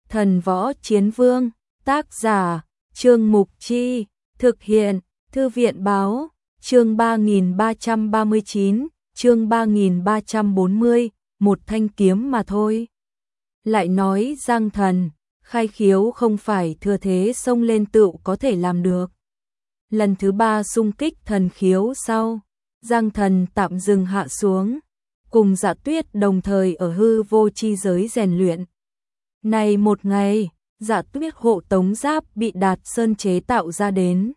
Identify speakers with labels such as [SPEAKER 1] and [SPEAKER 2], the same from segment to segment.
[SPEAKER 1] Thần Võ Chiến Vương, tác giả, Trương Mục Chi, thực hiện, Thư viện Báo, chương 3339, chương 3340, một thanh kiếm mà thôi. Lại nói Giang Thần, khai khiếu không phải thừa thế xông lên tựu có thể làm được. Lần thứ 3 xung kích thần khiếu sau, Giang Thần tạm dừng hạ xuống, cùng Dạ Tuyết đồng thời ở hư vô chi giới rèn luyện. Này một ngày, Dạ Tuyết hộ tống giáp bị Đạt Sơn chế tạo ra đến.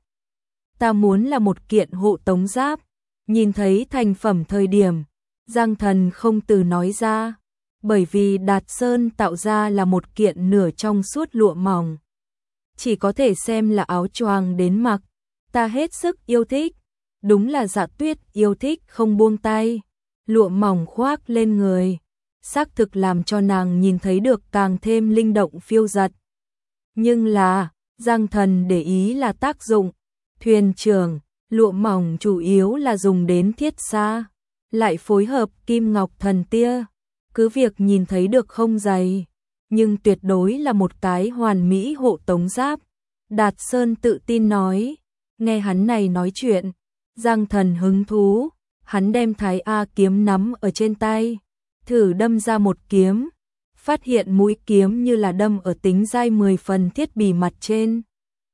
[SPEAKER 1] Ta muốn là một kiện hộ tống giáp, nhìn thấy thành phẩm thời điểm, Giang Thần không từ nói ra, bởi vì Đạt Sơn tạo ra là một kiện nửa trong suốt lụa mỏng. Chỉ có thể xem là áo choàng đến mặc, ta hết sức yêu thích, đúng là Dạ Tuyết yêu thích không buông tay, lụa mỏng khoác lên người, xác thực làm cho nàng nhìn thấy được càng thêm linh động phiêu dật. Nhưng là, Giang Thần để ý là tác dụng, thuyền trưởng, lụa mỏng chủ yếu là dùng đến thiết xa, lại phối hợp kim ngọc thần tia, cứ việc nhìn thấy được không dày, nhưng tuyệt đối là một cái hoàn mỹ hộ tống giáp. Đạt Sơn tự tin nói, nghe hắn này nói chuyện, Giang Thần hứng thú, hắn đem Thái A kiếm nắm ở trên tay, thử đâm ra một kiếm, phát hiện mũi kiếm như là đâm ở tính dai 10 phần thiết bì mặt trên.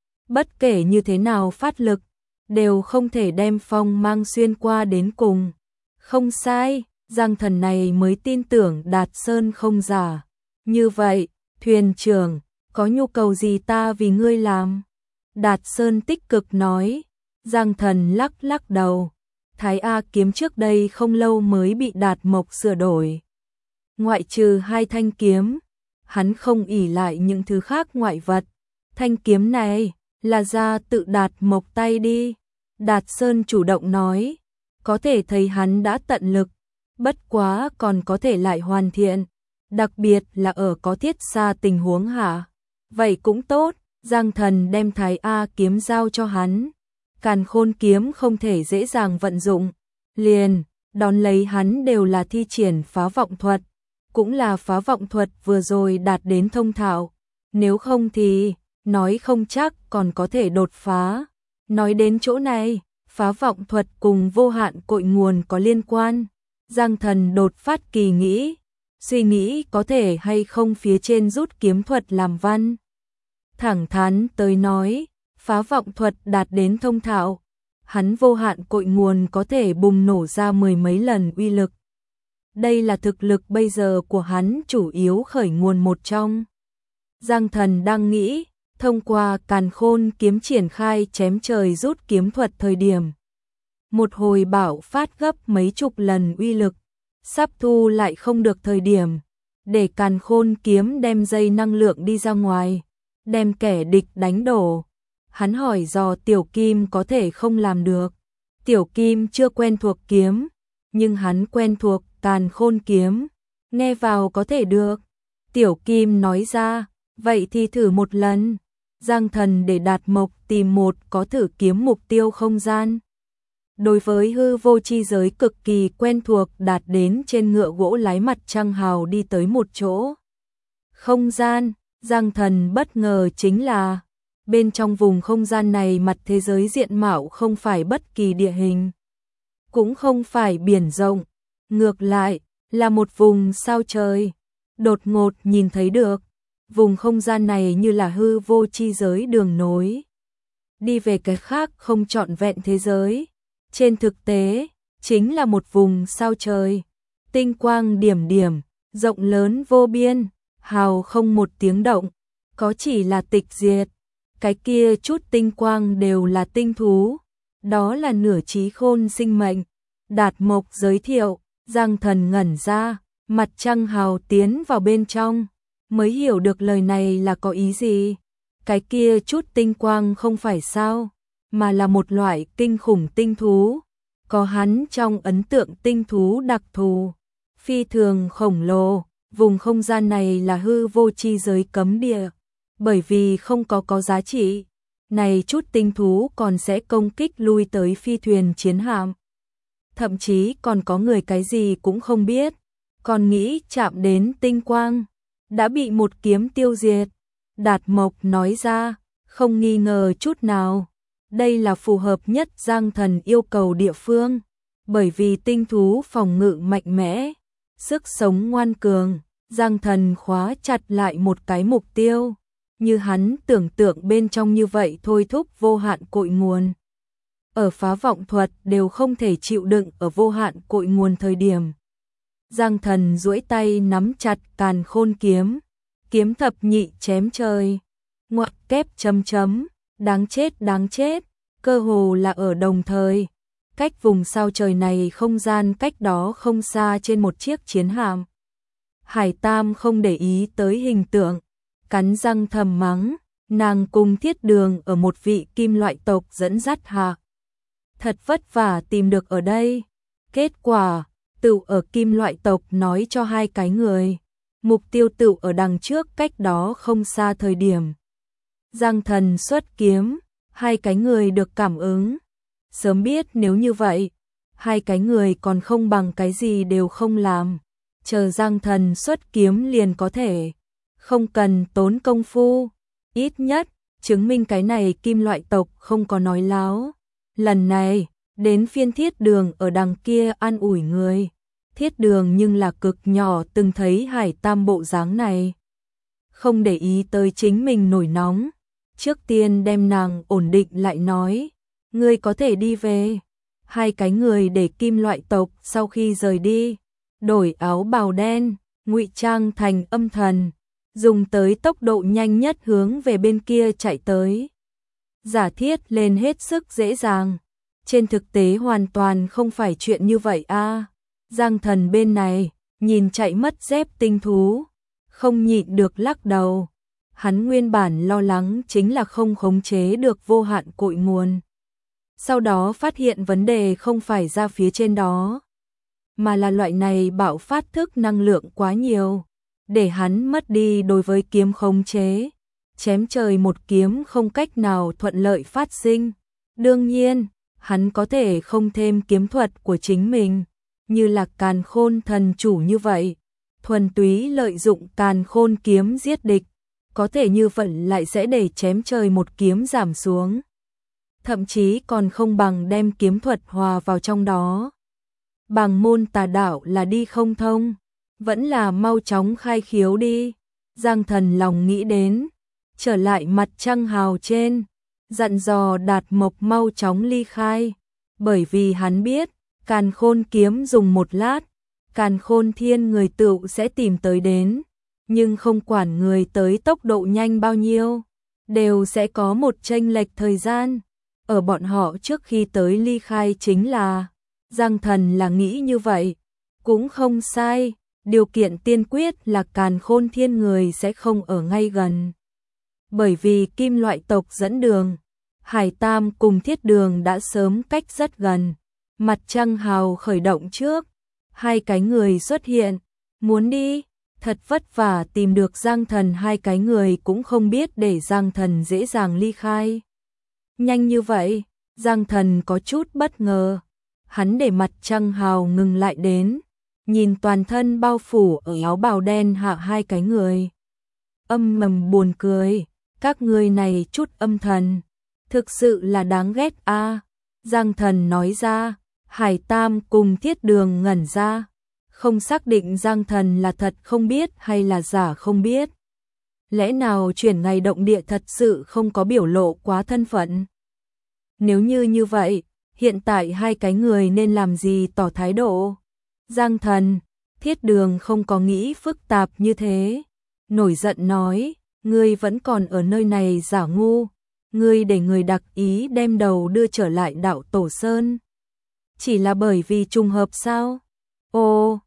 [SPEAKER 1] Bất kể như thế nào phát lực, đều không thể đem phong mang xuyên qua đến cùng. Không sai, Giang Thần này mới tin tưởng Đạt Sơn không giả. Như vậy, thuyền trưởng, có nhu cầu gì ta vì ngươi làm? Đạt Sơn tích cực nói. Giang Thần lắc lắc đầu. Thái A kiếm trước đây không lâu mới bị Đạt Mộc sửa đổi. Ngoại trừ 2 thanh kiếm, hắn không ỷ lại những thứ khác ngoại vật. Thanh kiếm này là ra tự Đạt Mộc tay đi. Đạt Sơn chủ động nói, có thể thấy hắn đã tận lực, bất quá còn có thể lại hoàn thiện, đặc biệt là ở có thiết xa tình huống hạ. Vậy cũng tốt, Giang Thần đem Thái A kiếm giao cho hắn. Càn Khôn kiếm không thể dễ dàng vận dụng, liền, đón lấy hắn đều là thi triển phá vọng thuật, cũng là phá vọng thuật vừa rồi đạt đến thông thạo, nếu không thì, nói không chắc còn có thể đột phá. Nói đến chỗ này, phá vọng thuật cùng vô hạn cội nguồn có liên quan. Giang Thần đột phát kỳ nghĩ, suy nghĩ có thể hay không phía trên rút kiếm thuật làm văn. Thẳng thắn tới nói, phá vọng thuật đạt đến thông thạo, hắn vô hạn cội nguồn có thể bùng nổ ra 10 mấy lần uy lực. Đây là thực lực bây giờ của hắn chủ yếu khởi nguồn một trong. Giang Thần đang nghĩ, thông qua Càn Khôn kiếm triển khai chém trời rút kiếm thuật thời điểm. Một hồi bạo phát gấp mấy chục lần uy lực, sắp thu lại không được thời điểm, để Càn Khôn kiếm đem dây năng lượng đi ra ngoài, đem kẻ địch đánh đổ. Hắn hỏi dò Tiểu Kim có thể không làm được. Tiểu Kim chưa quen thuộc kiếm, nhưng hắn quen thuộc Càn Khôn kiếm, nghe vào có thể được. Tiểu Kim nói ra, vậy thì thử một lần. Giang Thần để Đạt Mộc tìm một có thử kiếm mục tiêu không gian. Đối với hư vô chi giới cực kỳ quen thuộc, Đạt đến trên ngựa gỗ lái mặt trăng hào đi tới một chỗ không gian. Giang Thần bất ngờ chính là bên trong vùng không gian này mặt thế giới diện mạo không phải bất kỳ địa hình, cũng không phải biển rộng, ngược lại là một vùng sao trời. Đột ngột nhìn thấy được, vùng không gian này như là hư vô chi giới đường nối, đi về cái khác không trọn vẹn thế giới. Trên thực tế, chính là một vùng sao trời, tinh quang điểm điểm, rộng lớn vô biên, hào không một tiếng động, có chỉ là tịch diệt. Cái kia chút tinh quang đều là tinh thú, đó là nửa trí khôn sinh mệnh. Đạt Mộc giới thiệu, Giang Thần ngẩn ra, mặt trăng hào tiến vào bên trong, mới hiểu được lời này là có ý gì. Cái kia chút tinh quang không phải sao, mà là một loại kinh khủng tinh thú, có hắn trong ấn tượng tinh thú đặc thù, phi thường khổng lồ. Vùng không gian này là hư vô chi giới cấm địa, bởi vì không có giá trị, này chút tinh thú còn sẽ công kích lui tới phi thuyền chiến hạm. Thậm chí còn có người cái gì cũng không biết, còn nghĩ chạm đến tinh quang, đã bị một kiếm tiêu diệt. Đạt Mộc nói ra, không nghi ngờ chút nào. Đây là phù hợp nhất Giang Thần yêu cầu địa phương, bởi vì tinh thú phòng ngự mạnh mẽ, sức sống ngoan cường, Giang Thần khóa chặt lại một cái mục tiêu, như hắn tưởng tượng bên trong như vậy thôi thúc vô hạn cội nguồn. Ở phá vọng thuật đều không thể chịu đựng ở vô hạn cội nguồn thời điểm. Giang Thần duỗi tay nắm chặt Càn Khôn kiếm, kiếm thập nhị chém trời. Ngoặc kép chấm chấm, đáng chết, cơ hồ là ở đồng thời. Cách vùng sao trời này không gian cách đó không xa trên một chiếc chiến hạm. Hải Tam không để ý tới hình tượng, cắn răng thầm mắng, nàng cùng Thiết Đường ở một vị kim loại tộc dẫn dắt hạ. Thật vất vả tìm được ở đây. Kết quả, tựu ở kim loại tộc nói cho hai cái người. Mục tiêu tựu ở đằng trước cách đó không xa thời điểm. Giang Thần xuất kiếm, hai cái người được cảm ứng. Sớm biết nếu như vậy, hai cái người còn không bằng cái gì đều không làm. Chờ Giang Thần xuất kiếm liền có thể, không cần tốn công phu. Ít nhất, chứng minh cái này kim loại tộc không có nói láo. Lần này, đến phiên Thiết Đường ở đằng kia an ủi người. Thiết Đường nhưng là cực nhỏ từng thấy Hải Tam bộ dáng này. Không để ý tới chính mình nổi nóng. Trước tiên đem nàng ổn định lại nói. Ngươi có thể đi về. Hai cái người để kim loại tộc sau khi rời đi. Đổi áo bào đen, ngụy trang thành âm thần. Dùng tới tốc độ nhanh nhất hướng về bên kia chạy tới. Giả thiết lên hết sức dễ dàng. Trên thực tế hoàn toàn không phải chuyện như vậy a. Giang Thần bên này, nhìn chạy mất dép tinh thú, không nhịn được lắc đầu. Hắn nguyên bản lo lắng chính là không khống chế được vô hạn cội nguồn. Sau đó phát hiện vấn đề không phải ra phía trên đó, mà là loại này bạo phát thức năng lượng quá nhiều, để hắn mất đi đối với kiếm khống chế. Chém trời một kiếm không cách nào thuận lợi phát sinh. Đương nhiên, hắn có thể không thêm kiếm thuật của chính mình, như là Càn Khôn thần chủ như vậy, thuần túy lợi dụng Càn Khôn kiếm giết địch, có thể như vậy lại sẽ để chém trời một kiếm giảm xuống. Thậm chí còn không bằng đem kiếm thuật hòa vào trong đó. Bằng môn tà đạo là đi không thông, vẫn là mau chóng khai khiếu đi. Giang Thần lòng nghĩ đến, trở lại mặt trăng hào trên, dặn dò Đạt Mộc mau chóng ly khai, bởi vì hắn biết, Càn Khôn kiếm dùng một lát, Càn Khôn thiên người tựu sẽ tìm tới đến, nhưng không quản người tới tốc độ nhanh bao nhiêu, đều sẽ có một chênh lệch thời gian. Ở bọn họ trước khi tới ly khai chính là, Giang Thần là nghĩ như vậy, cũng không sai, điều kiện tiên quyết là Càn Khôn thiên người sẽ không ở ngay gần. Bởi vì kim loại tộc dẫn đường, Hải Tam cùng Thiết Đường đã sớm cách rất gần. Mặt trăng hào khởi động trước, hai cái người xuất hiện, muốn đi, thật vất vả tìm được Giang Thần, hai cái người cũng không biết để Giang Thần dễ dàng ly khai. Nhanh như vậy, Giang Thần có chút bất ngờ, hắn để mặt trăng hào ngừng lại đến, nhìn toàn thân bao phủ ở áo bào đen hạ hai cái người. Âm mầm buồn cười, các người này chút âm thần, thực sự là đáng ghét a. Giang Thần nói ra. Hải Tam cùng Thiết Đường ngẩn ra, không xác định Giang Thần là thật không biết hay là giả không biết. Lẽ nào chuyển ngày động địa thật sự không có biểu lộ quá thân phận? Nếu như vậy, hiện tại hai cái người nên làm gì tỏ thái độ? Giang Thần, Thiết Đường không có nghĩ phức tạp như thế. Nổi giận nói, ngươi vẫn còn ở nơi này giả ngu, ngươi để người đặc ý đem đầu đưa trở lại đạo Tổ Sơn. Chỉ là bởi vì trùng hợp sao? Ồ,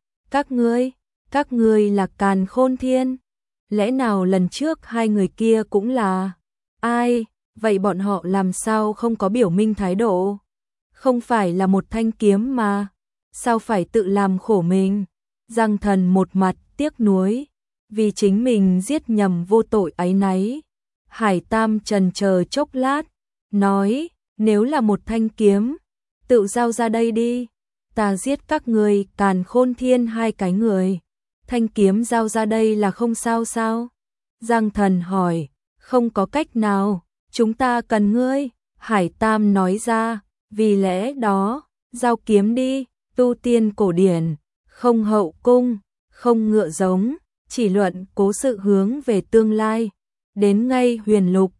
[SPEAKER 1] các ngươi là Càn Khôn Thiên. Lẽ nào lần trước hai người kia cũng là? Ai, vậy bọn họ làm sao không có biểu minh thái độ? Không phải là một thanh kiếm mà, sao phải tự làm khổ mình? Giang Thần một mặt tiếc nuối, vì chính mình giết nhầm vô tội áy náy. Hải Tam trần chờ chốc lát, nói, nếu là một thanh kiếm, tự giao ra đây đi, ta giết các người. Càn Khôn Thiên hai cái người, thanh kiếm giao ra đây là không sao sao? Giang Thần hỏi, không có cách nào, chúng ta cần ngươi. Hải Tam nói ra, vì lẽ đó, giao kiếm đi, tu tiên cổ điển, không hậu cung, không ngựa giống, chỉ luận cố sự hướng về tương lai. Đến ngay Huyền Lục,